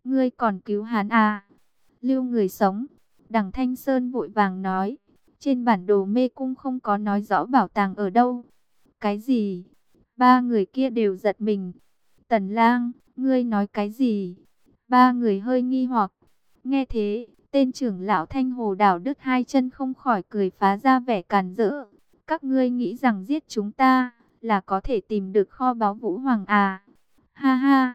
ngươi còn cứu hắn à? Lưu người sống. Đằng Thanh Sơn vội vàng nói, trên bản đồ mê cung không có nói rõ bảo tàng ở đâu. Cái gì? Ba người kia đều giật mình. Tần Lang, ngươi nói cái gì? Ba người hơi nghi hoặc. Nghe thế, tên trưởng lão Thanh Hồ đảo đứt hai chân không khỏi cười phá ra vẻ càn rỡ. Các ngươi nghĩ rằng giết chúng ta là có thể tìm được kho báu Vũ Hoàng à? Ha ha,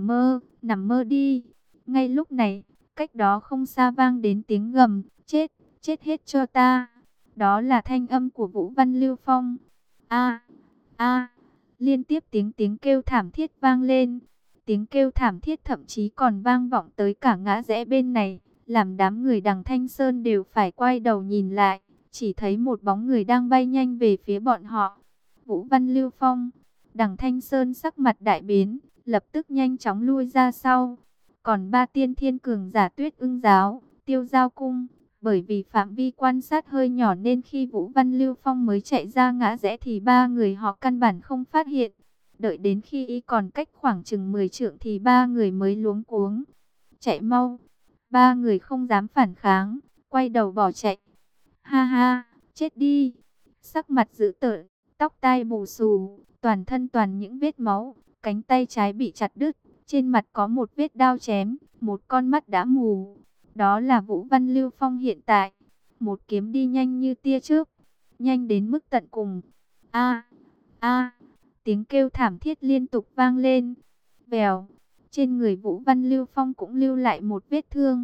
nằm mơ đi. Ngay lúc này, cách đó không xa vang đến tiếng gầm, chết, chết hết cho ta. Đó là thanh âm của Vũ Văn Lưu Phong. A, a, liên tiếp tiếng kêu thảm thiết vang lên. Tiếng kêu thảm thiết thậm chí còn vang vọng tới cả ngã rẽ bên này, làm đám người đằng Thanh Sơn đều phải quay đầu nhìn lại, chỉ thấy một bóng người đang bay nhanh về phía bọn họ. Vũ Văn Lưu Phong. Đằng Thanh Sơn sắc mặt đại biến, lập tức nhanh chóng lui ra sau. Còn ba tiên thiên cường giả Tuyết Ưng Giáo, Tiêu Giao Cung, bởi vì phạm vi quan sát hơi nhỏ nên khi Vũ Văn Lưu Phong mới chạy ra ngã rẽ thì ba người họ căn bản không phát hiện. Đợi đến khi y còn cách khoảng chừng 10 trượng thì ba người mới luống cuống. Chạy mau. Ba người không dám phản kháng, quay đầu bỏ chạy. Ha ha, chết đi. Sắc mặt dữ tợn, tóc tai bù xù, toàn thân toàn những vết máu, cánh tay trái bị chặt đứt, trên mặt có một vết đao chém, một con mắt đã mù. Đó là Vũ Văn Lưu Phong hiện tại. Một kiếm đi nhanh như tia chớp, nhanh đến mức tận cùng. A, a, tiếng kêu thảm thiết liên tục vang lên. Vèo, trên người Vũ Văn Lưu Phong cũng lưu lại một vết thương.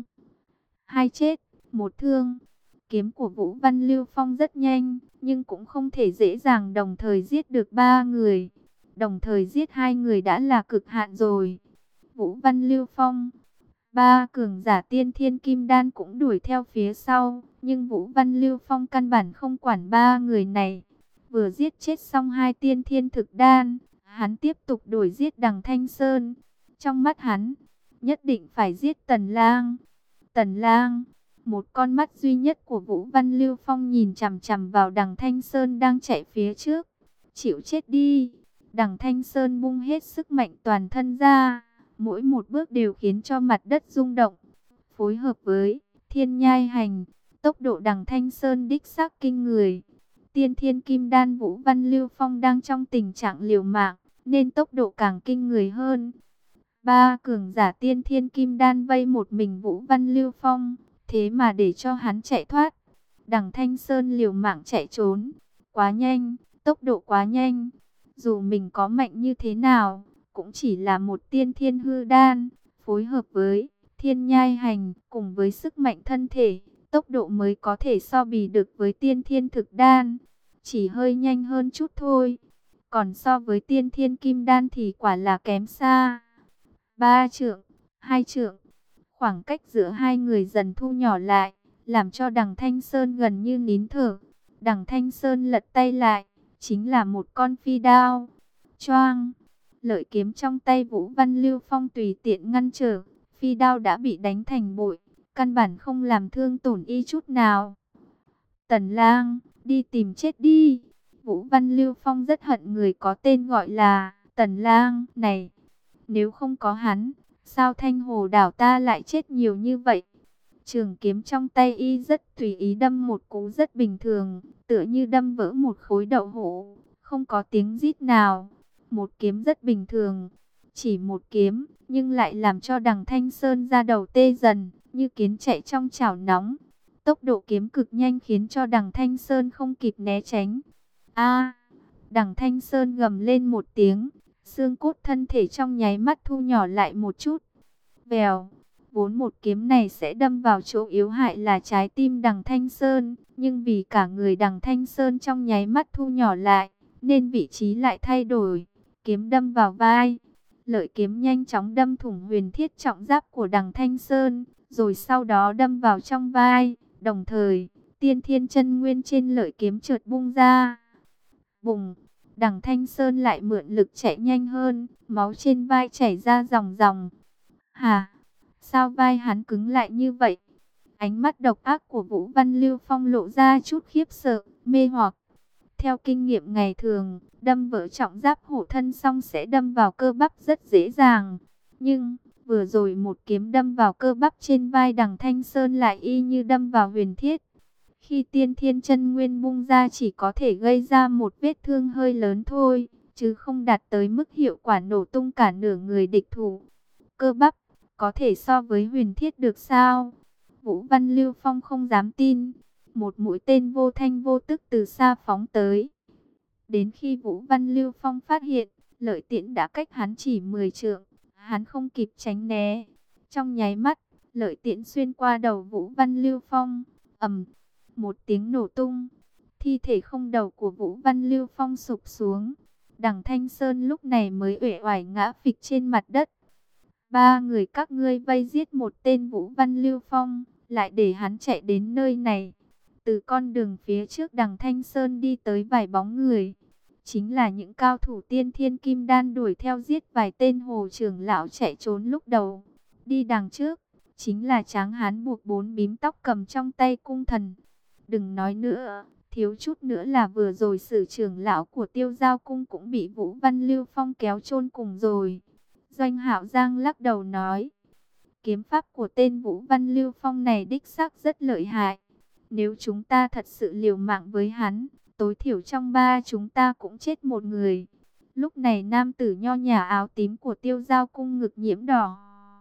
Hai chết, một thương. Kiếm của Vũ Văn Lưu Phong rất nhanh, nhưng cũng không thể dễ dàng đồng thời giết được ba người. Đồng thời giết hai người đã là cực hạn rồi. Vũ Văn Lưu Phong, ba cường giả tiên thiên kim đan cũng đuổi theo phía sau, nhưng Vũ Văn Lưu Phong căn bản không quản ba người này. Vừa giết chết xong hai tiên thiên thực đan, hắn tiếp tục đuổi giết đằng Thanh Sơn. Trong mắt hắn, nhất định phải giết Tần Lang. Tần Lang, một con mắt duy nhất của Vũ Văn Lưu Phong nhìn chằm chằm vào đằng Thanh Sơn đang chạy phía trước. Chịu chết đi. Đằng Thanh Sơn bung hết sức mạnh toàn thân ra, mỗi một bước đều khiến cho mặt đất rung động. Phối hợp với Thiên Nhai Hành, tốc độ đằng Thanh Sơn đích xác kinh người. Tiên thiên kim đan Vũ Văn Lưu Phong đang trong tình trạng liều mạng, nên tốc độ càng kinh người hơn. Ba cường giả tiên thiên kim đan vây một mình Vũ Văn Lưu Phong, thế mà để cho hắn chạy thoát. Đằng Thanh Sơn liều mạng chạy trốn, quá nhanh, tốc độ quá nhanh. Dù mình có mạnh như thế nào, cũng chỉ là một tiên thiên hư đan, phối hợp với Thiên Nhai Hành cùng với sức mạnh thân thể, tốc độ mới có thể so bì được với tiên thiên thực đan, chỉ hơi nhanh hơn chút thôi. Còn so với tiên thiên kim đan thì quả là kém xa. 3 trượng, 2 trượng, khoảng cách giữa hai người dần thu nhỏ lại, làm cho đằng Thanh Sơn gần như nín thở. Đằng Thanh Sơn lật tay lại, chính là một con phi đao. Choang, lợi kiếm trong tay Vũ Văn Lưu Phong tùy tiện ngăn trở, phi đao đã bị đánh thành bụi, căn bản không làm thương tổn y chút nào. Tần Lang, đi tìm chết đi. Vũ Văn Lưu Phong rất hận người có tên gọi là Tần Lang này. Nếu không có hắn, sao Thanh Hồ đảo ta lại chết nhiều như vậy? Trường kiếm trong tay y rất tùy ý đâm một cú rất bình thường, tựa như đâm vỡ một khối đậu hũ, không có tiếng rít nào. Một kiếm rất bình thường, chỉ một kiếm, nhưng lại làm cho đằng Thanh Sơn da đầu tê dần, như kiến chạy trong chảo nóng. Tốc độ kiếm cực nhanh khiến cho đằng Thanh Sơn không kịp né tránh. A! Đằng Thanh Sơn gầm lên một tiếng, xương cốt thân thể trong nháy mắt thu nhỏ lại một chút. Vèo, vốn một kiếm này sẽ đâm vào chỗ yếu hại là trái tim đằng Thanh Sơn, nhưng vì cả người đằng Thanh Sơn trong nháy mắt thu nhỏ lại, nên vị trí lại thay đổi. Kiếm đâm vào vai, lợi kiếm nhanh chóng đâm thủng huyền thiết trọng giáp của đằng Thanh Sơn, rồi sau đó đâm vào trong vai, đồng thời, tiên thiên chân nguyên trên lợi kiếm chợt bung ra. Bùng! Đằng Thanh Sơn lại mượn lực chạy nhanh hơn, máu trên vai chảy ra ròng ròng. Hà! Sao vai hắn cứng lại như vậy? Ánh mắt độc ác của Vũ Văn Lưu Phong lộ ra chút khiếp sợ, mê hoặc. Theo kinh nghiệm ngày thường, đâm vỡ trọng giáp hộ thân xong sẽ đâm vào cơ bắp rất dễ dàng. Nhưng, Vừa rồi một kiếm đâm vào cơ bắp trên vai Đằng Thanh Sơn lại y như đâm vào huyền thiết. Khi tiên thiên chân nguyên bung ra chỉ có thể gây ra một vết thương hơi lớn thôi, chứ không đạt tới mức hiệu quả nổ tung cả nửa người địch thủ. Cơ bắp, có thể so với huyền thiết được sao? Vũ Văn Lưu Phong không dám tin. Một mũi tên vô thanh vô tức từ xa phóng tới. Đến khi Vũ Văn Lưu Phong phát hiện, lợi tiễn đã cách hắn chỉ 10 trượng. Hắn không kịp tránh né. Trong nháy mắt, lợi tiễn xuyên qua đầu Vũ Văn Lưu Phong. Ầm, một tiếng nổ tung. Thi thể không đầu của Vũ Văn Lưu Phong sụp xuống. Đằng Thanh Sơn lúc này mới uể oải ngã phịch trên mặt đất. Ba người các ngươi vây giết một tên Vũ Văn Lưu Phong, lại để hắn chạy đến nơi này. Từ con đường phía trước Đằng Thanh Sơn đi tới vài bóng người. Chính là những cao thủ tiên thiên kim đan đuổi theo giết vài tên hồ trưởng lão chạy trốn lúc đầu. Đi đằng trước, chính là tráng hán buộc 4 bím tóc cầm trong tay cung thần. Đừng nói nữa, thiếu chút nữa là vừa rồi Sử trưởng lão của Tiêu Giao cung cũng bị Vũ Văn Lưu Phong kéo chôn cùng rồi. Doanh Hạo Giang lắc đầu nói, kiếm pháp của tên Vũ Văn Lưu Phong này đích xác rất lợi hại. Nếu chúng ta thật sự liều mạng với hắn, tối thiểu trong ba chúng ta cũng chết một người. Lúc này nam tử nho nhã áo tím của Tiêu Giao cung ngực nhiễm đỏ.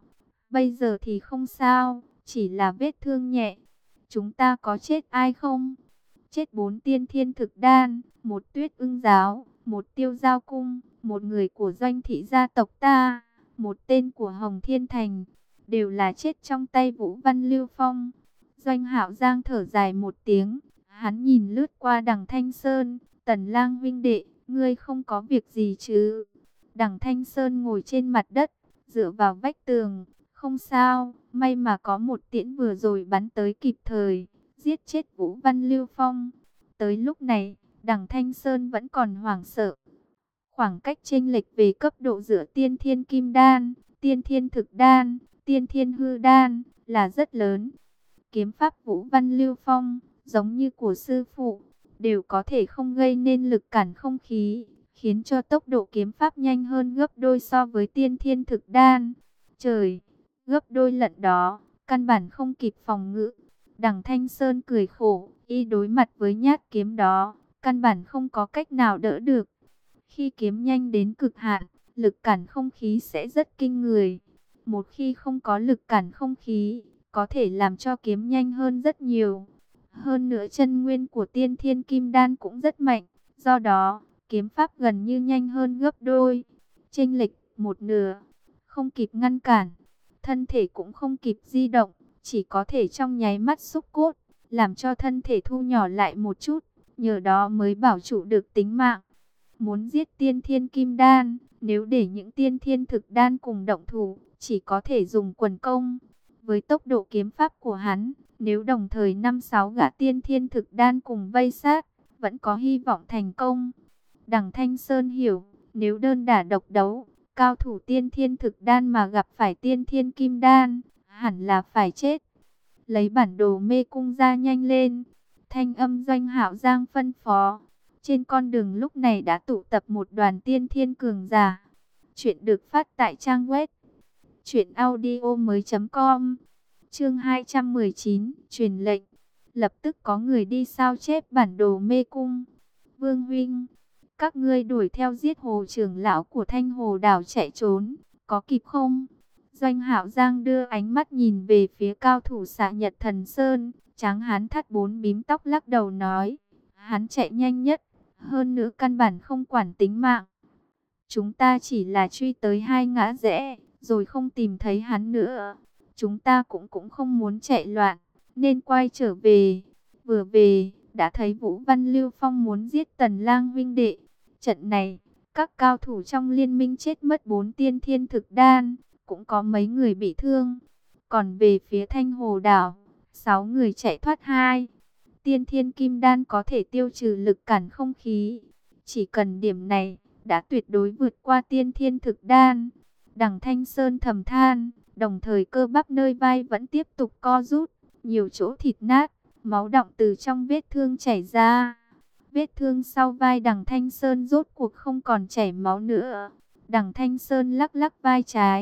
Bây giờ thì không sao, chỉ là vết thương nhẹ. Chúng ta có chết ai không? Chết 4 tiên thiên thực đan, một Tuyết Ưng giáo, một Tiêu Giao cung, một người của Doanh thị gia tộc ta, một tên của Hồng Thiên Thành, đều là chết trong tay Vũ Văn Lưu Phong. Doanh Hạo Giang thở dài một tiếng, hắn nhìn lướt qua Đằng Thanh Sơn, Tần Lang huynh đệ, ngươi không có việc gì chứ? Đằng Thanh Sơn ngồi trên mặt đất, dựa vào vách tường, không sao, may mà có một tiễn vừa rồi bắn tới kịp thời, giết chết Vũ Văn Lưu Phong. Tới lúc này, Đằng Thanh Sơn vẫn còn hoảng sợ. Khoảng cách chênh lệch về cấp độ giữa tiên thiên kim đan, tiên thiên thực đan, tiên thiên hư đan là rất lớn. Kiếm pháp Vũ Văn Lưu Phong, giống như của sư phụ, đều có thể không gây nên lực cản không khí, khiến cho tốc độ kiếm pháp nhanh hơn gấp đôi so với tiên thiên thực đan. Trời, gấp đôi lận đó, căn bản không kịp phòng ngự. Đằng Thanh Sơn cười khổ, y đối mặt với nhát kiếm đó, căn bản không có cách nào đỡ được. Khi kiếm nhanh đến cực hạn, lực cản không khí sẽ rất kinh người. Một khi không có lực cản không khí, có thể làm cho kiếm nhanh hơn rất nhiều. Hơn nữa chân nguyên của tiên thiên kim đan cũng rất mạnh, do đó, kiếm pháp gần như nhanh hơn gấp đôi. Chênh lệch một nửa, không kịp ngăn cản, thân thể cũng không kịp di động, chỉ có thể trong nháy mắt xúc cốt, làm cho thân thể thu nhỏ lại một chút, nhờ đó mới bảo trụ được tính mạng. Muốn giết tiên thiên kim đan, nếu để những tiên thiên thực đan cùng động thủ, chỉ có thể dùng quần công. Với tốc độ kiếm pháp của hắn, nếu đồng thời 5-6 gã tiên thiên thực đan cùng vây sát, vẫn có hy vọng thành công. Đằng Thanh Sơn hiểu, nếu đơn đả độc đấu, cao thủ tiên thiên thực đan mà gặp phải tiên thiên kim đan, hẳn là phải chết. Lấy bản đồ mê cung ra nhanh lên. Thanh âm Doanh Hạo Giang phân phó. Trên con đường lúc này đã tụ tập một đoàn tiên thiên cường giả. Chuyện được phát tại trang web truyệnaudiomoi.com. Chương 219, truyền lệnh. Lập tức có người đi sao chép bản đồ mê cung. Vương huynh, các ngươi đuổi theo giết Hồ trưởng lão của Thanh Hồ đảo chạy trốn, có kịp không? Doanh Hạo Giang đưa ánh mắt nhìn về phía cao thủ Xạ Nhật Thần Sơn, tráng hán thắt 4 bím tóc lắc đầu nói, hắn chạy nhanh nhất, hơn nữa căn bản không quản tính mạng. Chúng ta chỉ là truy tới 2 ngã rẽ, rồi không tìm thấy hắn nữa. Chúng ta cũng không muốn chạy loạn, nên quay trở về. Vừa về, đã thấy Vũ Văn Lưu Phong muốn giết Tần Lang huynh đệ. Trận này, các cao thủ trong liên minh chết mất 4 tiên thiên thực đan, cũng có mấy người bị thương. Còn về phía Thanh Hồ đảo, 6 người chạy thoát 2. Tiên thiên kim đan có thể tiêu trừ lực cản không khí. Chỉ cần điểm này, đã tuyệt đối vượt qua tiên thiên thực đan. Đằng Thanh Sơn thầm than, đồng thời cơ bắp nơi vai vẫn tiếp tục co rút, nhiều chỗ thịt nát, máu đọng từ trong vết thương chảy ra. Vết thương sau vai Đằng Thanh Sơn rốt cuộc không còn chảy máu nữa. Đằng Thanh Sơn lắc lắc vai trái,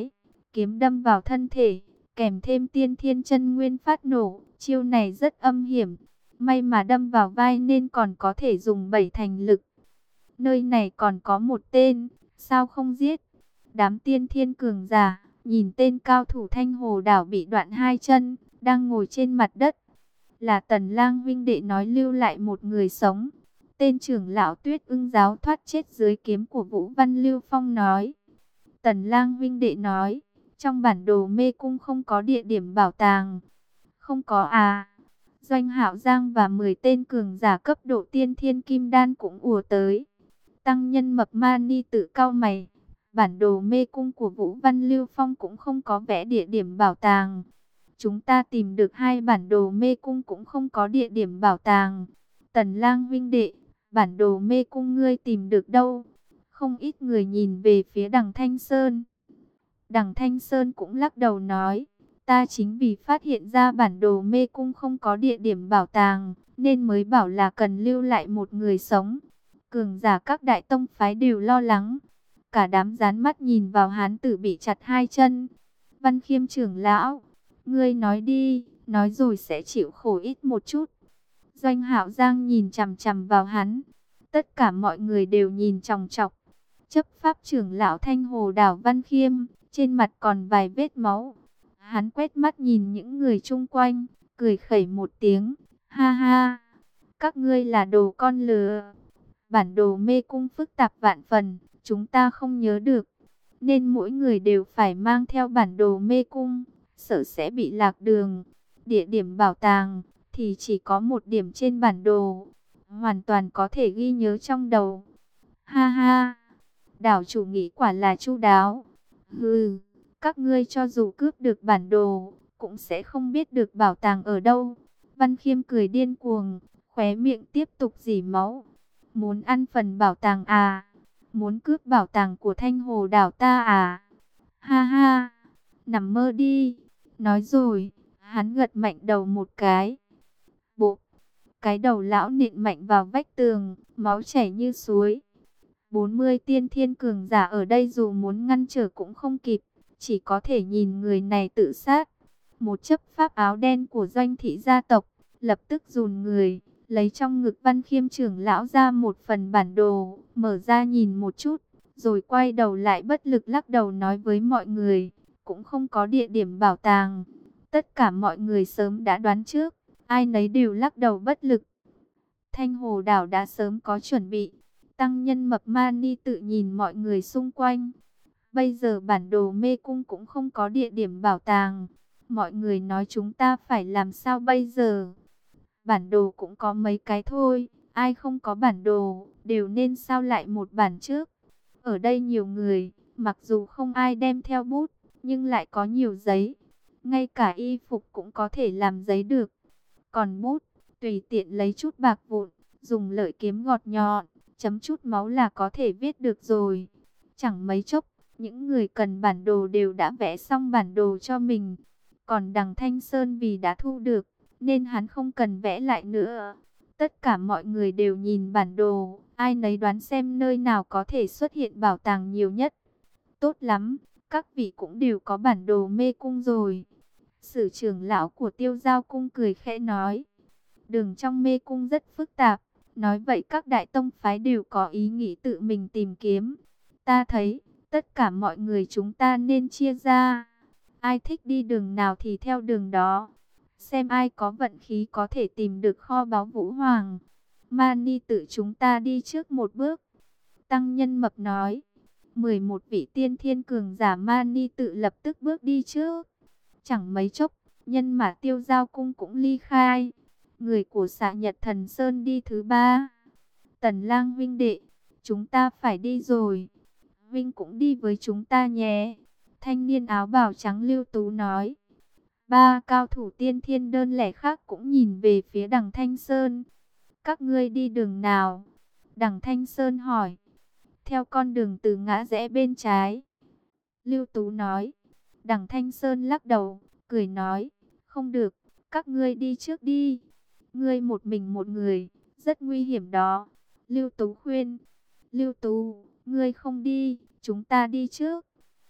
kiếm đâm vào thân thể, kèm thêm tiên thiên chân nguyên phát nổ, chiêu này rất âm hiểm. May mà đâm vào vai nên còn có thể dùng 7 thành lực. Nơi này còn có một tên, sao không giết? Đám tiên thiên cường giả, nhìn tên cao thủ Thanh Hồ đảo bị đoạn 2 chân, đang ngồi trên mặt đất. Là Tần Lang huynh đệ nói lưu lại một người sống. Tên trưởng lão Tuyết Ưng giáo thoát chết dưới kiếm của Vũ Văn Lưu Phong nói. Tần Lang huynh đệ nói, trong bản đồ mê cung không có địa điểm bảo tàng. Không có à? Doanh Hạo Giang và 10 tên cường giả cấp độ tiên thiên kim đan cũng ùa tới. Tăng nhân Mập Mani tự cau mày. Bản đồ mê cung của Vũ Văn Lưu Phong cũng không có vẽ địa điểm bảo tàng. Chúng ta tìm được 2 bản đồ mê cung cũng không có địa điểm bảo tàng. Tần Lang huynh đệ, bản đồ mê cung ngươi tìm được đâu? Không ít người nhìn về phía Đằng Thanh Sơn. Đằng Thanh Sơn cũng lắc đầu nói, ta chính vì phát hiện ra bản đồ mê cung không có địa điểm bảo tàng, nên mới bảo là cần lưu lại một người sống. Cường giả các đại tông phái đều lo lắng. Cả đám dán mắt nhìn vào hán tử bị chặt 2 chân. Văn Khiêm trưởng lão, ngươi nói đi, nói rồi sẽ chịu khổ ít một chút. Doanh Hạo Giang nhìn chằm chằm vào hắn. Tất cả mọi người đều nhìn chòng chọc. Chấp pháp trưởng lão Thanh Hồ đảo Văn Khiêm, trên mặt còn vài vết máu. Hắn quét mắt nhìn những người chung quanh, cười khẩy một tiếng. Ha ha, các ngươi là đồ con lừa. Bản đồ mê cung phức tạp vạn phần, chúng ta không nhớ được. Nên mỗi người đều phải mang theo bản đồ mê cung, sợ sẽ bị lạc đường. Địa điểm bảo tàng thì chỉ có một điểm trên bản đồ, hoàn toàn có thể ghi nhớ trong đầu. Ha ha, đảo chủ nghĩ quả là chu đáo. Hừ, các ngươi cho dù cướp được bản đồ, cũng sẽ không biết được bảo tàng ở đâu. Văn Khiêm cười điên cuồng, khóe miệng tiếp tục rỉ máu. Muốn ăn phần bảo tàng à? Muốn cướp bảo tàng của Thanh Hồ đảo ta à? Ha ha, nằm mơ đi. Nói rồi, hắn gật mạnh đầu một cái. Bộ, cái đầu lão nện mạnh vào vách tường, máu chảy như suối. 40 tiên thiên cường giả ở đây dù muốn ngăn trở cũng không kịp, chỉ có thể nhìn người này tự sát. Một chấp pháp áo đen của Doanh thị gia tộc, lập tức dùn người, lấy trong ngực Văn Khiêm trưởng lão ra một phần bản đồ, mở ra nhìn một chút, rồi quay đầu lại bất lực lắc đầu nói với mọi người, cũng không có địa điểm bảo tàng. Tất cả mọi người sớm đã đoán trước, ai nấy đều lắc đầu bất lực. Thanh Hồ đảo đã sớm có chuẩn bị. Tăng nhân Mập Mani tự nhìn mọi người xung quanh. Bây giờ bản đồ mê cung cũng không có địa điểm bảo tàng. Mọi người nói chúng ta phải làm sao bây giờ? Bản đồ cũng có mấy cái thôi. Ai không có bản đồ, đều nên sao lại một bản trước. Ở đây nhiều người, mặc dù không ai đem theo bút, nhưng lại có nhiều giấy. Ngay cả y phục cũng có thể làm giấy được. Còn bút, tùy tiện lấy chút bạc vụn, dùng lợi kiếm gọt nhọn, chấm chút máu là có thể viết được rồi. Chẳng mấy chốc, những người cần bản đồ đều đã vẽ xong bản đồ cho mình. Còn Đằng Thanh Sơn vì đã thu được, nên hắn không cần vẽ lại nữa. Tất cả mọi người đều nhìn bản đồ, ai nấy đoán xem nơi nào có thể xuất hiện bảo tàng nhiều nhất. Tốt lắm, các vị cũng đều có bản đồ mê cung rồi. Sử trưởng lão của Tiêu Giao cung cười khẽ nói. Đường trong mê cung rất phức tạp. Nói vậy các đại tông phái đều có ý nghĩ tự mình tìm kiếm. Ta thấy, tất cả mọi người chúng ta nên chia ra. Ai thích đi đường nào thì theo đường đó. Xem ai có vận khí có thể tìm được kho báu Vũ Hoàng. Mani tự chúng ta đi trước một bước. Tăng nhân Mập nói. 11 vị tiên thiên cường giả Mani tự lập tức bước đi trước. Chẳng mấy chốc, nhân mã Tiêu Giao cung cũng ly khai. Người của Xạ Nhật Thần Sơn đi thứ 3. Tần Lang huynh đệ, chúng ta phải đi rồi. Vinh cũng đi với chúng ta nhé. Thanh niên áo bào trắng Lưu Tú nói. 3 cao thủ tiên thiên đơn lẻ khác cũng nhìn về phía Đằng Thanh Sơn. Các ngươi đi đường nào? Đằng Thanh Sơn hỏi. Theo con đường từ ngã rẽ bên trái. Lưu Tú nói. Đằng Thanh Sơn lắc đầu, cười nói. Không được, các ngươi đi trước đi. Ngươi một mình một người, rất nguy hiểm đó. Lưu Tú khuyên. Lưu Tú, ngươi không đi, chúng ta đi trước.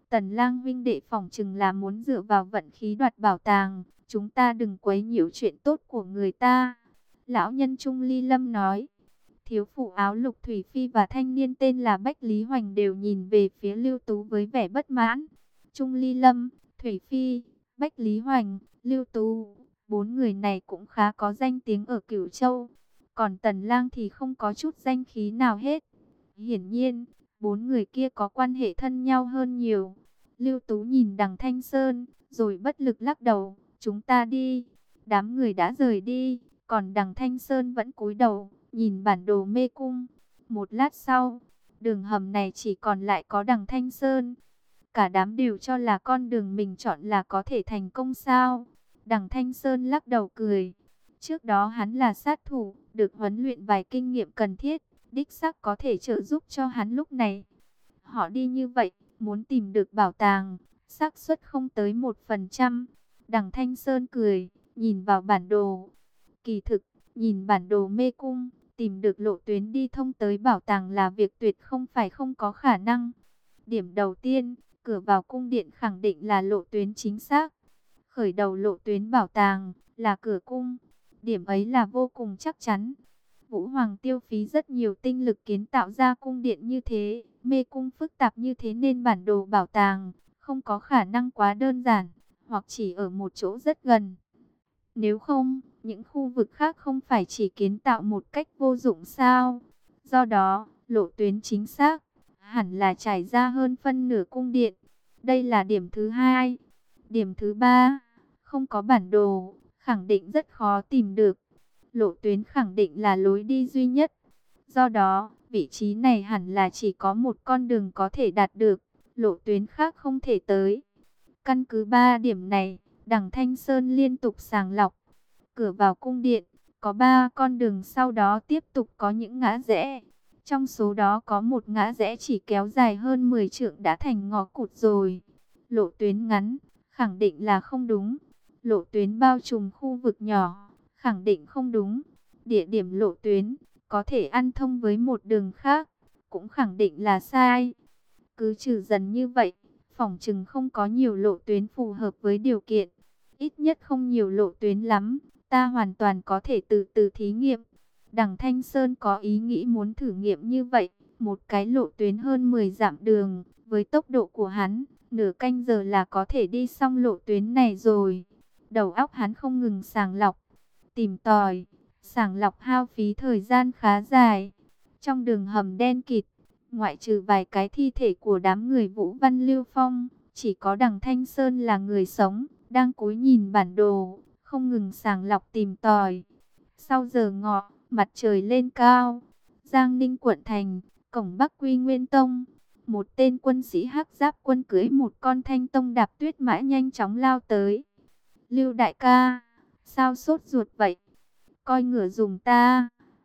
Tần Lang huynh đệ phỏng chừng là muốn dựa vào vận khí đoạt bảo tàng, chúng ta đừng quấy nhiễu chuyện tốt của người ta. Lão nhân Trung Ly Lâm nói. Thiếu phụ áo lục Thủy Phi và thanh niên tên là Bách Lý Hoành đều nhìn về phía Lưu Tú với vẻ bất mãn. Trung Ly Lâm, Thủy Phi, Bách Lý Hoành, Lưu Tú, bốn người này cũng khá có danh tiếng ở Cửu Châu. Còn Tần Lang thì không có chút danh khí nào hết. Hiển nhiên, bốn người kia có quan hệ thân nhau hơn nhiều. Lưu Tú nhìn Đằng Thanh Sơn, rồi bất lực lắc đầu, chúng ta đi. Đám người đã rời đi, còn Đằng Thanh Sơn vẫn cúi đầu, nhìn bản đồ mê cung. Một lát sau, đường hầm này chỉ còn lại có Đằng Thanh Sơn. Cả đám đều cho là con đường mình chọn là có thể thành công sao. Đằng Thanh Sơn lắc đầu cười. Trước đó hắn là sát thủ, được huấn luyện vài kinh nghiệm cần thiết, đích xác có thể trợ giúp cho hắn lúc này. Họ đi như vậy, muốn tìm được bảo tàng, xác suất không tới 1%. Đằng Thanh Sơn cười, nhìn vào bản đồ. Kỳ thực, nhìn bản đồ mê cung, tìm được lộ tuyến đi thông tới bảo tàng là việc tuyệt không phải không có khả năng. Điểm đầu tiên, cửa vào cung điện khẳng định là lộ tuyến chính xác. Khởi đầu lộ tuyến bảo tàng là cửa cung. Điểm ấy là vô cùng chắc chắn. Vũ Hoàng tiêu phí rất nhiều tinh lực kiến tạo ra cung điện như thế, mê cung phức tạp như thế nên bản đồ bảo tàng không có khả năng quá đơn giản, hoặc chỉ ở một chỗ rất gần. Nếu không, những khu vực khác không phải chỉ kiến tạo một cách vô dụng sao? Do đó, lộ tuyến chính xác hẳn là trải ra hơn phân nửa cung điện. Đây là điểm thứ hai. Điểm thứ ba, không có bản đồ, khẳng định rất khó tìm được. Lộ tuyến khẳng định là lối đi duy nhất. Do đó, vị trí này hẳn là chỉ có một con đường có thể đạt được, lộ tuyến khác không thể tới. Căn cứ 3 điểm này, Đằng Thanh Sơn liên tục sàng lọc. Cửa vào cung điện, có 3 con đường, sau đó tiếp tục có những ngã rẽ. Trong số đó có một ngã rẽ chỉ kéo dài hơn 10 trượng đã thành ngõ cụt rồi. Lộ tuyến ngắn, khẳng định là không đúng. Lộ tuyến bao trùm khu vực nhỏ, khẳng định không đúng. Địa điểm lộ tuyến có thể ăn thông với một đường khác, cũng khẳng định là sai. Cứ trừ dần như vậy, phỏng chừng không có nhiều lộ tuyến phù hợp với điều kiện. Ít nhất không nhiều lộ tuyến lắm, ta hoàn toàn có thể từ từ thí nghiệm. Đằng Thanh Sơn có ý nghĩ muốn thử nghiệm như vậy, một cái lộ tuyến hơn 10 dặm đường, với tốc độ của hắn, nửa canh giờ là có thể đi xong lộ tuyến này rồi. Đầu óc hắn không ngừng sàng lọc, tìm tòi, sàng lọc hao phí thời gian khá dài. Trong đường hầm đen kịt, ngoại trừ vài cái thi thể của đám người Vũ Văn Lưu Phong, chỉ có Đằng Thanh Sơn là người sống, đang cúi nhìn bản đồ, không ngừng sàng lọc tìm tòi. Sau giờ ngọ, mặt trời lên cao, Giang Ninh quận thành, cổng Bắc Quy Nguyên Tông, một tên quân sĩ hắc giáp quân cưỡi một con thanh tông đạp tuyết mã nhanh chóng lao tới. Lưu đại ca, sao sốt ruột vậy? Coi ngựa dùng ta.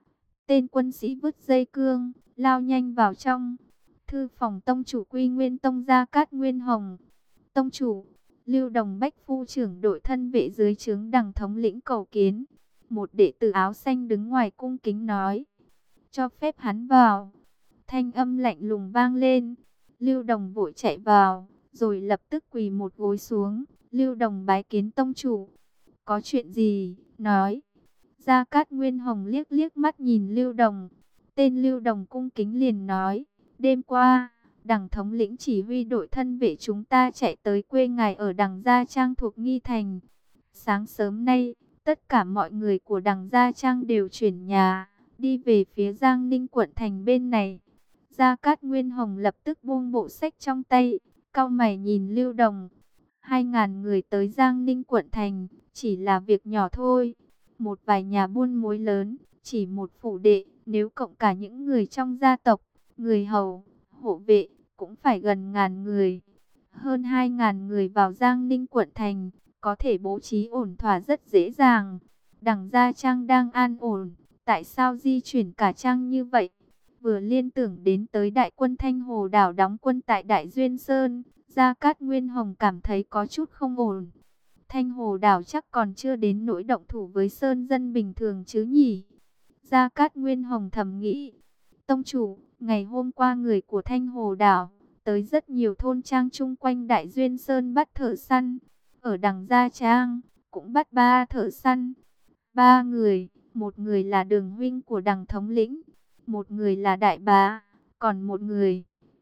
Tên quân sĩ vứt dây cương, lao nhanh vào trong. Thư phòng tông chủ Quy Nguyên Tông Gia Cát Nguyên Hồng. Tông chủ, Lưu Đồng Bách phu trưởng đội thân vệ dưới trướng Đằng thống lĩnh cầu kiến. Một đệ tử áo xanh đứng ngoài cung kính nói. Cho phép hắn vào. Thanh âm lạnh lùng vang lên. Lưu Đồng vội chạy vào, rồi lập tức quỳ một gối xuống. Lưu Đồng bái kiến tông chủ. Có chuyện gì? Nói. Gia Cát Nguyên Hồng liếc liếc mắt nhìn Lưu Đồng. Tên Lưu Đồng cung kính liền nói. Đêm qua, Đằng thống lĩnh chỉ huy đội thân vệ chúng ta chạy tới quê ngài ở Đằng Gia Trang thuộc Nghi Thành. Sáng sớm nay, tất cả mọi người của Đằng Gia Trang đều chuyển nhà, đi về phía Giang Ninh quận thành bên này. Gia Cát Nguyên Hồng lập tức buông bộ sách trong tay, cau mày nhìn Lưu Đồng. 2.000 người tới Giang Ninh quận thành, chỉ là việc nhỏ thôi. Một vài nhà buôn mối lớn, chỉ một phủ đệ, nếu cộng cả những người trong gia tộc, người hầu, hộ vệ, cũng phải gần ngàn người. Hơn 2.000 người vào Giang Ninh quận thành, có thể bố trí ổn thỏa rất dễ dàng. Đằng Gia Trang đang an ổn, tại sao di chuyển cả trang như vậy? Vừa liên tưởng đến tới đại quân Thanh Hồ Đảo đóng quân tại Đại Duyên Sơn, Gia Cát Nguyên Hồng cảm thấy có chút không ổn. Thanh Hồ Đảo chắc còn chưa đến nỗi động thủ với sơn dân bình thường chứ nhỉ? Gia Cát Nguyên Hồng thầm nghĩ. Tông chủ, ngày hôm qua người của Thanh Hồ Đảo tới rất nhiều thôn trang chung quanh Đại Duyên Sơn bắt thợ săn. Ở Đằng Gia Trang cũng bắt 3 thợ săn. 3 người, một người là Đường huynh của Đằng thống lĩnh, một người là đại bá, còn một người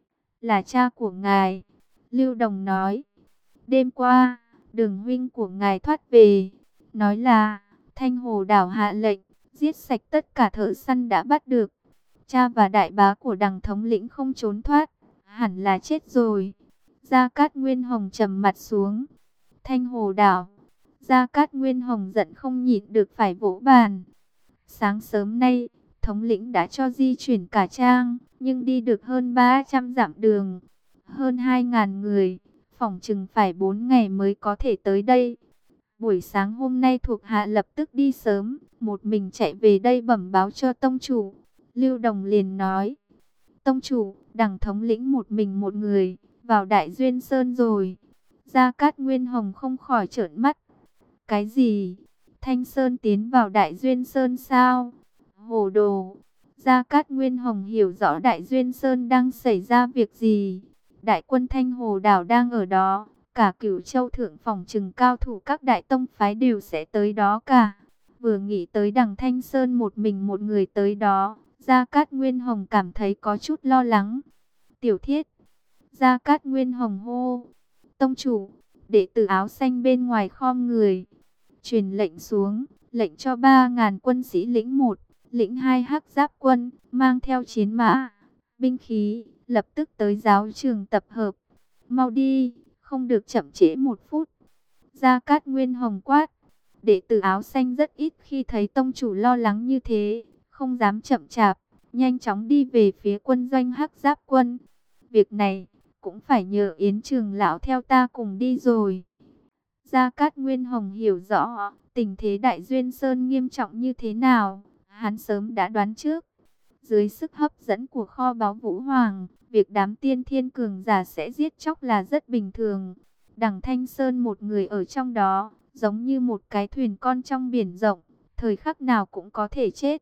là cha của ngài. Lưu Đồng nói, đêm qua, Đường huynh của ngài thoát về, nói là Thanh Hồ đảo hạ lệnh giết sạch tất cả thợ săn đã bắt được. Cha và đại bá của Đằng thống lĩnh không trốn thoát, hẳn là chết rồi. Gia Cát Nguyên Hồng trầm mặt xuống. Thanh Hồ đảo. Gia Cát Nguyên Hồng giận không nhịn được phải vỗ bàn. Sáng sớm nay, thống lĩnh đã cho di chuyển cả trang, nhưng đi được hơn 300 dặm đường, hơn 2.000 người, phỏng chừng phải 4 ngày mới có thể tới đây. Buổi sáng hôm nay thuộc hạ lập tức đi sớm, một mình chạy về đây bẩm báo cho tông chủ. Lưu Đồng liền nói, tông chủ, Đằng thống lĩnh một mình một người, vào Đại Duyên Sơn rồi. Gia Cát Nguyên Hồng không khỏi trợn mắt. Cái gì? Thanh Sơn tiến vào Đại Duyên Sơn sao? Hồ đồ! Gia Cát Nguyên Hồng hiểu rõ Đại Duyên Sơn đang xảy ra việc gì. Đại quân Thanh Hồ đảo đang ở đó. Cả Cửu Châu thượng phòng trừng cao thủ các đại tông phái đều sẽ tới đó cả. Vừa nghĩ tới Đằng Thanh Sơn một mình một người tới đó, Gia Cát Nguyên Hồng cảm thấy có chút lo lắng. Tiểu Thiết! Gia Cát Nguyên Hồng hô! Tông chủ! Đệ tử áo xanh bên ngoài khom người, truyền lệnh xuống, lệnh cho 3.000 quân sĩ lĩnh 1, lĩnh 2 hắc giáp quân, mang theo chiến mã, binh khí, lập tức tới giáo trường tập hợp. Mau đi, không được chậm trễ 1 phút. Gia Cát Nguyên Hồng quát. Đệ tử áo xanh rất ít khi thấy tông chủ lo lắng như thế, không dám chậm chạp, nhanh chóng đi về phía quân doanh hắc giáp quân. Việc này cũng phải nhờ Yến Trường lão theo ta cùng đi rồi. Gia Cát Nguyên Hồng hiểu rõ tình thế Đại Duyên Sơn nghiêm trọng như thế nào, hắn sớm đã đoán trước. Dưới sức hấp dẫn của kho báu Vũ Hoàng, việc đám tiên thiên cường giả sẽ giết chóc là rất bình thường. Đằng Thanh Sơn một người ở trong đó, giống như một cái thuyền con trong biển rộng, thời khắc nào cũng có thể chết.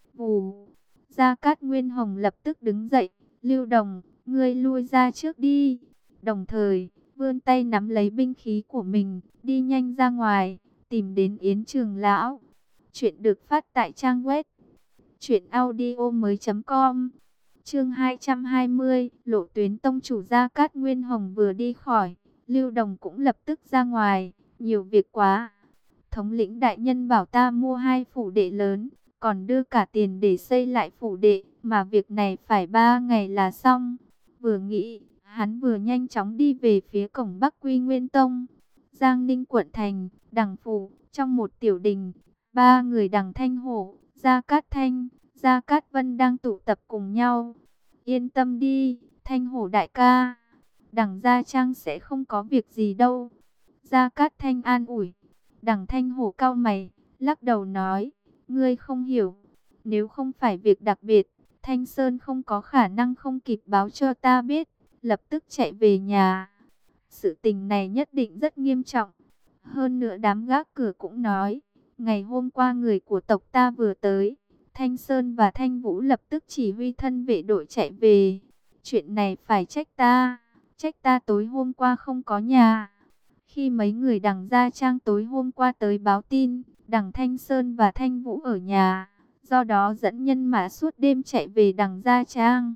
Vù! Gia Cát Nguyên Hồng lập tức đứng dậy, Lưu Đồng, ngươi lui ra trước đi. Đồng thời, vươn tay nắm lấy binh khí của mình, đi nhanh ra ngoài, tìm đến Yến Trường lão. Chuyện được phát tại trang web truyệnaudiomoi.com. Chương 220, lộ tuyến tông chủ. Gia Cát Nguyên Hồng vừa đi khỏi, Lưu Đồng cũng lập tức ra ngoài, nhiều việc quá. Thống lĩnh đại nhân bảo ta mua 2 phủ đệ lớn, còn đưa cả tiền để xây lại phủ đệ, mà việc này phải 3 ngày là xong. Vừa nghĩ, hắn vừa nhanh chóng đi về phía cổng Bắc Quy Nguyên Tông. Giang Ninh quận thành, Đằng phủ, trong một tiểu đình, 3 người Đằng Thanh Hổ, Gia Cát Thanh, Gia Cát Vân đang tụ tập cùng nhau. Yên tâm đi, Thanh Hổ đại ca, Đằng Gia Trang sẽ không có việc gì đâu. Gia Cát Thanh an ủi. Đằng Thanh Hổ cau mày, lắc đầu nói, ngươi không hiểu, nếu không phải việc đặc biệt, Thanh Sơn không có khả năng không kịp báo cho ta biết, lập tức chạy về nhà. Sự tình này nhất định rất nghiêm trọng. Hơn nữa đám gác cửa cũng nói, ngày hôm qua người của tộc ta vừa tới, Thanh Sơn và Thanh Vũ lập tức chỉ huy thân vệ đội chạy về. Chuyện này phải trách ta tối hôm qua không có nhà. Khi mấy người Đằng Gia Trang tối hôm qua tới báo tin, Đằng Thanh Sơn và Thanh Vũ ở nhà, do đó dẫn nhân mã suốt đêm chạy về Đằng Gia Trang.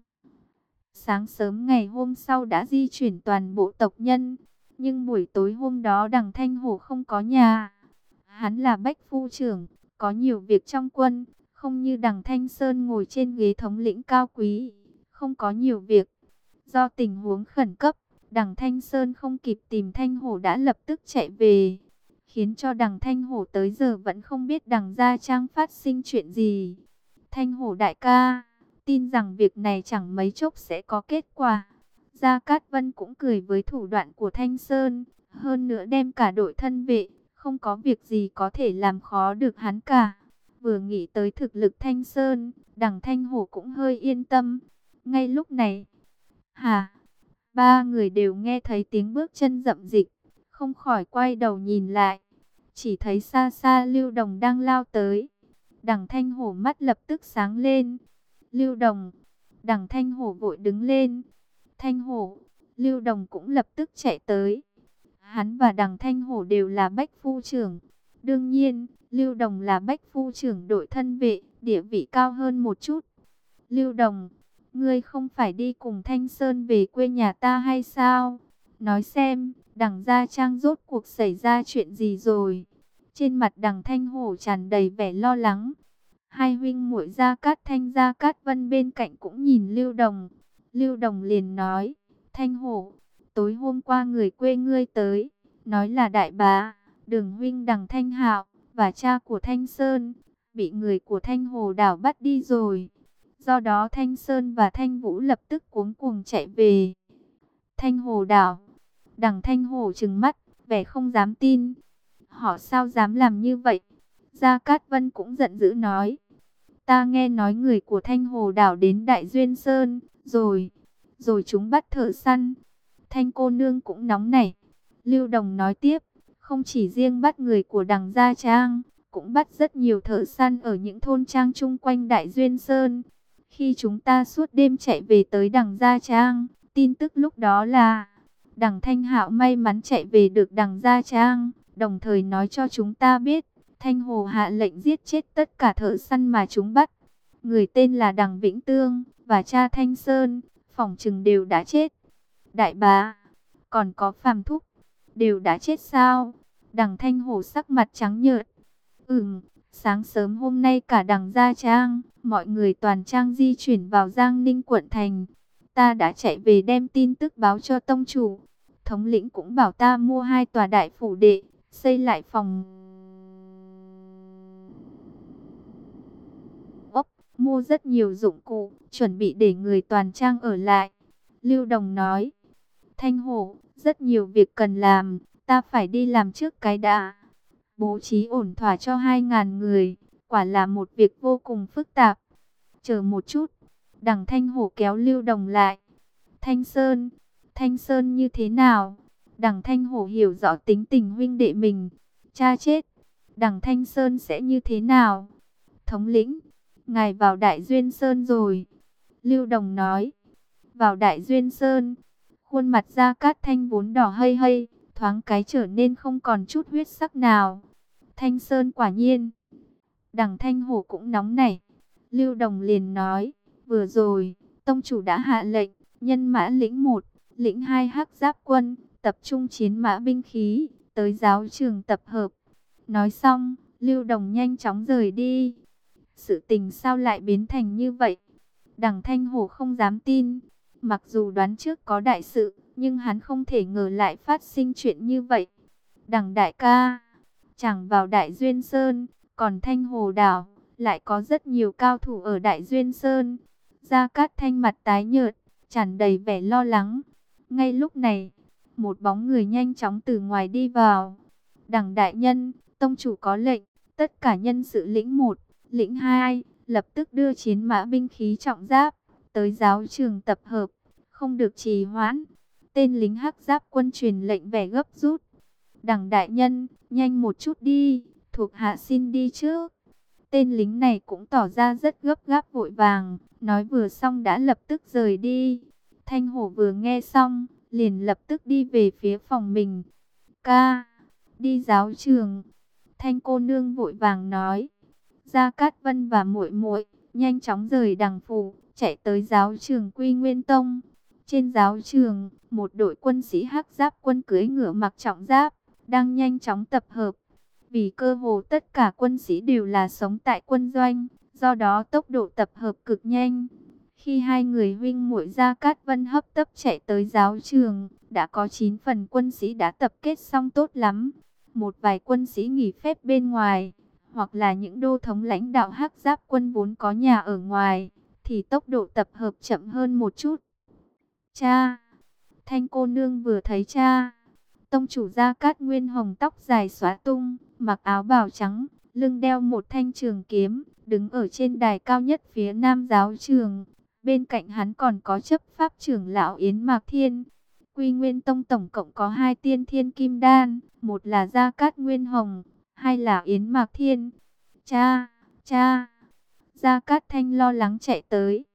Sáng sớm ngày hôm sau đã di chuyển toàn bộ tộc nhân, nhưng buổi tối hôm đó Đằng Thanh Hổ không có nhà. Hắn là bách phu trưởng, có nhiều việc trong quân, không như Đằng Thanh Sơn ngồi trên ghế thống lĩnh cao quý, không có nhiều việc. Do tình huống khẩn cấp, Đằng Thanh Sơn không kịp tìm Thanh Hổ đã lập tức chạy về, khiến cho Đằng Thanh Hổ tới giờ vẫn không biết Đằng Gia Trang phát sinh chuyện gì. Thanh Hổ đại ca, tin rằng việc này chẳng mấy chốc sẽ có kết quả. Gia Cát Vân cũng cười với thủ đoạn của Thanh Sơn, hơn nữa đem cả đội thân vệ, không có việc gì có thể làm khó được hắn cả. Vừa nghĩ tới thực lực Thanh Sơn, Đằng Thanh Hổ cũng hơi yên tâm. Ngay lúc này, ba người đều nghe thấy tiếng bước chân rậm rịch, không khỏi quay đầu nhìn lại. Chỉ thấy xa xa Lưu Đồng đang lao tới. Đằng Thanh Hổ mắt lập tức sáng lên. Lưu Đồng! Đằng Thanh Hổ vội đứng lên. Thanh Hổ! Lưu Đồng cũng lập tức chạy tới. Hắn và Đằng Thanh Hổ đều là bách phu trưởng. Đương nhiên, Lưu Đồng là bách phu trưởng đội thân vệ, địa vị cao hơn một chút. Lưu Đồng, ngươi không phải đi cùng Thanh Sơn về quê nhà ta hay sao? Nói xem, Đằng Gia Trang rốt cuộc xảy ra chuyện gì rồi? Trên mặt Đằng Thanh Hổ tràn đầy vẻ lo lắng. Hai huynh muội Gia Cát Thanh Gia Cát Vân bên cạnh cũng nhìn Lưu Đồng. Lưu Đồng liền nói, Thanh Hổ, tối hôm qua người quê ngươi tới, nói là đại bá, Đường huynh Đằng Thanh Hạo và cha của Thanh Sơn bị người của Thanh Hồ đảo bắt đi rồi. Do đó Thanh Sơn và Thanh Vũ lập tức cuống cuồng chạy về Thanh Hồ đảo. Đằng Thanh Hồ trừng mắt, vẻ không dám tin. Họ sao dám làm như vậy? Gia Cát Vân cũng giận dữ nói, ta nghe nói người của Thanh Hồ đảo đến Đại Duyên Sơn, rồi chúng bắt thợ săn. Thanh cô nương cũng nóng nảy. Lưu Đồng nói tiếp, không chỉ riêng bắt người của Đằng Gia Trang, cũng bắt rất nhiều thợ săn ở những thôn trang chung quanh Đại Duyên Sơn. Khi chúng ta suốt đêm chạy về tới Đằng Gia Trang, tin tức lúc đó là Đằng Thanh Hạo may mắn chạy về được Đằng Gia Trang, đồng thời nói cho chúng ta biết Thanh Hồ hạ lệnh giết chết tất cả thợ săn mà chúng bắt. Người tên là Đằng Vĩnh Tương và cha Thanh Sơn, phỏng chừng đều đã chết. Đại bá, còn có Phàm Thúc, đều đã chết sao? Đằng Thanh Hổ sắc mặt trắng nhợt. Sáng sớm hôm nay cả Đằng Gia Trang, mọi người toàn trang di chuyển vào Giang Ninh quận thành. Ta đã chạy về đem tin tức báo cho tông chủ. Thống lĩnh cũng bảo ta mua 2 tòa đại phủ đệ, xây lại phòng ốc, mua rất nhiều dụng cụ, chuẩn bị để người toàn trang ở lại. Lưu Đồng nói, Thanh Hổ, rất nhiều việc cần làm, ta phải đi làm trước cái đã. Bố trí ổn thỏa cho 2.000 người, quả là một việc vô cùng phức tạp. Chờ một chút, Đằng Thanh Hổ kéo Lưu Đồng lại. Thanh Sơn như thế nào? Đằng Thanh Hổ hiểu rõ tính tình huynh đệ mình. Cha chết, Đằng Thanh Sơn sẽ như thế nào? Thống lĩnh, ngài vào Đại Duyên Sơn rồi. Lưu Đồng nói, vào Đại Duyên Sơn. Khuôn mặt Gia Cát Thanh vốn đỏ hây hây, thoáng cái trở nên không còn chút huyết sắc nào. Thanh Sơn quả nhiên. Đằng Thanh Hổ cũng nóng nảy. Lưu Đồng liền nói, vừa rồi, tông chủ đã hạ lệnh, nhân mã lĩnh 1, lĩnh 2 hắc giáp quân, tập trung chiến mã binh khí, tới giáo trường tập hợp. Nói xong, Lưu Đồng nhanh chóng rời đi. Sự tình sao lại biến thành như vậy? Đằng Thanh Hổ không dám tin. Mặc dù đoán trước có đại sự, nhưng hắn không thể ngờ lại phát sinh chuyện như vậy. Đằng đại ca, chẳng vào Đại Duyên Sơn, còn Thanh Hồ đảo, lại có rất nhiều cao thủ ở Đại Duyên Sơn. Gia Cát Thanh mặt tái nhợt, tràn đầy vẻ lo lắng. Ngay lúc này, một bóng người nhanh chóng từ ngoài đi vào. Đằng đại nhân, tông chủ có lệnh, tất cả nhân sự lĩnh 1, lĩnh 2, lập tức đưa chiến mã binh khí trọng giáp tới giáo trường tập hợp, không được trì hoãn. Tên lính hắc giáp quân truyền lệnh vẻ gấp rút. Đằng đại nhân, nhanh một chút đi, thuộc hạ xin đi trước. Tên lính này cũng tỏ ra rất gấp gáp vội vàng, nói vừa xong đã lập tức rời đi. Thanh Hổ vừa nghe xong, liền lập tức đi về phía phòng mình. Ca, đi giáo trường. Thanh cô nương vội vàng nói. Gia Cát Vân và muội muội nhanh chóng rời Đằng phủ, chạy tới giáo trường Quy Nguyên Tông. Trên giáo trường, một đội quân sĩ hắc giáp quân cưỡi ngựa mặc trọng giáp, đang nhanh chóng tập hợp. Vì cơ hồ tất cả quân sĩ đều là sống tại quân doanh, do đó tốc độ tập hợp cực nhanh. Khi hai người huynh muội Gia Cát Vân hấp tấp chạy tới giáo trường, đã có 9 phần quân sĩ đã tập kết xong tốt lắm. Một vài quân sĩ nghỉ phép bên ngoài, hoặc là những đô thống lãnh đạo hắc giáp quân vốn có nhà ở ngoài, thì tốc độ tập hợp chậm hơn một chút. Cha! Thanh cô nương vừa thấy cha. Tông chủ Gia Cát Nguyên Hồng tóc dài xóa tung, mặc áo bào trắng, lưng đeo một thanh trường kiếm, đứng ở trên đài cao nhất phía nam giáo trường. Bên cạnh hắn còn có chấp pháp trưởng lão Yến Mạc Thiên. Quy Nguyên Tông tổng cộng có 2 tiên thiên kim đan, một là Gia Cát Nguyên Hồng, 2 là Yến Mạc Thiên. Cha! Gia Cát Thanh lo lắng chạy tới.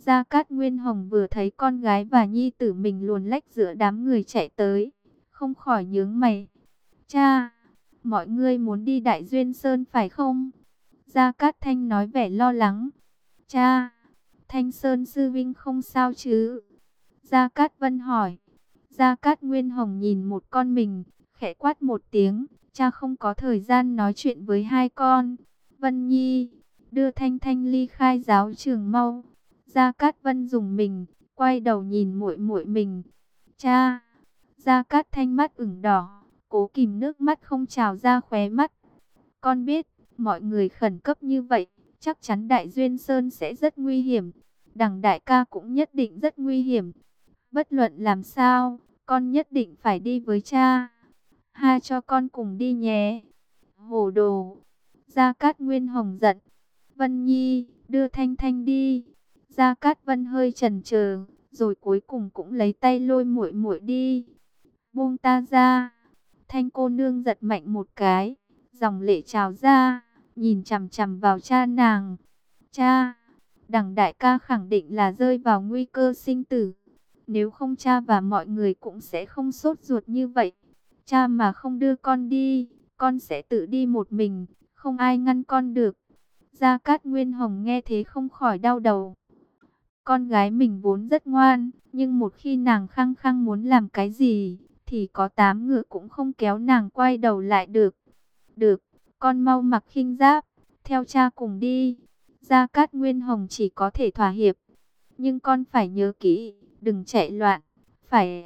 Gia Cát Nguyên Hồng vừa thấy con gái và nhi tử mình luồn lách giữa đám người chạy tới, không khỏi nhướng mày. Cha, mọi người muốn đi Đại Duyên Sơn phải không? Gia Cát Thanh nói vẻ lo lắng. Cha, Thanh Sơn sư vinh không sao chứ? Gia Cát Vân hỏi. Gia Cát Nguyên Hồng nhìn một con mình, khẽ quát một tiếng. Cha không có thời gian nói chuyện với hai con. Vân Nhi, đưa Thanh Thanh ly khai giáo trường mau. Gia Cát Vân dùng mình, quay đầu nhìn muội muội mình. Cha, Gia Cát Thanh mắt ửng đỏ, cố kìm nước mắt không trào ra khóe mắt. Con biết, mọi người khẩn cấp như vậy, chắc chắn Đại Duyên Sơn sẽ rất nguy hiểm. Đằng đại ca cũng nhất định rất nguy hiểm. Bất luận làm sao, con nhất định phải đi với cha. Ha, cho con cùng đi nhé. Hồ đồ. Gia Cát Nguyên Hồng giận. Vân Nhi, đưa Thanh Thanh đi. Gia Cát Vân hơi chần chờ, rồi cuối cùng cũng lấy tay lôi muội muội đi. Buông ta ra. Thanh cô nương giật mạnh một cái, dòng lệ trào ra, nhìn chằm chằm vào cha nàng. Cha, đằng đại ca khẳng định là rơi vào nguy cơ sinh tử. Nếu không cha và mọi người cũng sẽ không sốt ruột như vậy. Cha mà không đưa con đi, con sẽ tự đi một mình, không ai ngăn con được. Gia Cát Nguyên Hồng nghe thế không khỏi đau đầu. Con gái mình vốn rất ngoan, nhưng một khi nàng khăng khăng muốn làm cái gì, thì có 8 ngựa cũng không kéo nàng quay đầu lại được. Được, con mau mặc khinh giáp, theo cha cùng đi. Gia Cát Nguyên Hồng chỉ có thể thỏa hiệp. Nhưng con phải nhớ kỹ, đừng chạy loạn, phải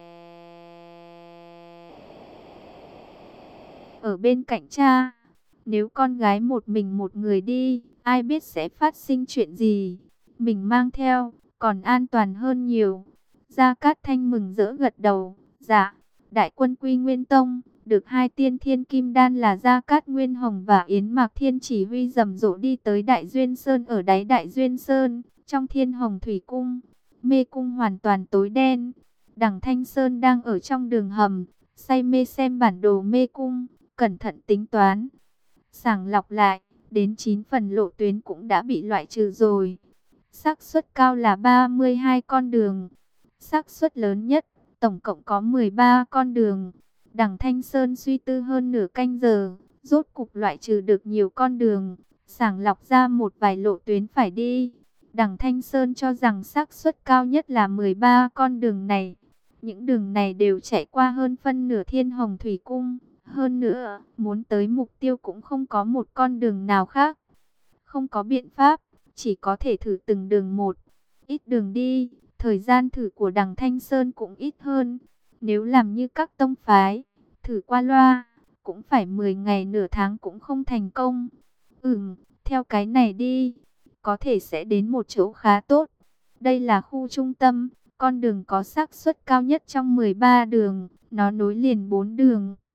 ở bên cạnh cha. Nếu con gái một mình một người đi, ai biết sẽ phát sinh chuyện gì. Mình mang theo, còn an toàn hơn nhiều. Gia Cát Thanh mừng rỡ gật đầu. Dạ, đại quân Quy Nguyên Tông, được 2 tiên thiên kim đan là Gia Cát Nguyên Hồng và Yến Mạc Thiên chỉ huy rầm rộ đi tới Đại Duyên Sơn. Ở đáy Đại Duyên Sơn, trong Thiên Hồng Thủy Cung, mê cung hoàn toàn tối đen. Đằng Thanh Sơn đang ở trong đường hầm, say mê xem bản đồ mê cung, cẩn thận tính toán. Sàng lọc lại, đến 9 phần lộ tuyến cũng đã bị loại trừ rồi. Xác suất cao là 32 con đường. Xác suất lớn nhất, tổng cộng có 13 con đường. Đằng Thanh Sơn suy tư hơn nửa canh giờ, rốt cục loại trừ được nhiều con đường, sàng lọc ra một vài lộ tuyến phải đi. Đằng Thanh Sơn cho rằng xác suất cao nhất là 13 con đường này. Những đường này đều chạy qua hơn phân nửa Thiên Hồng Thủy Cung. Hơn nữa, muốn tới mục tiêu cũng không có một con đường nào khác. Không có biện pháp, chỉ có thể thử từng đường một. Ít đường đi, thời gian thử của đằng Thanh Sơn cũng ít hơn. Nếu làm như các tông phái, thử qua loa, cũng phải 10 ngày nửa tháng cũng không thành công. Theo cái này đi, có thể sẽ đến một chỗ khá tốt. Đây là khu trung tâm, con đường có xác suất cao nhất trong 13 đường, nó nối liền 4 đường.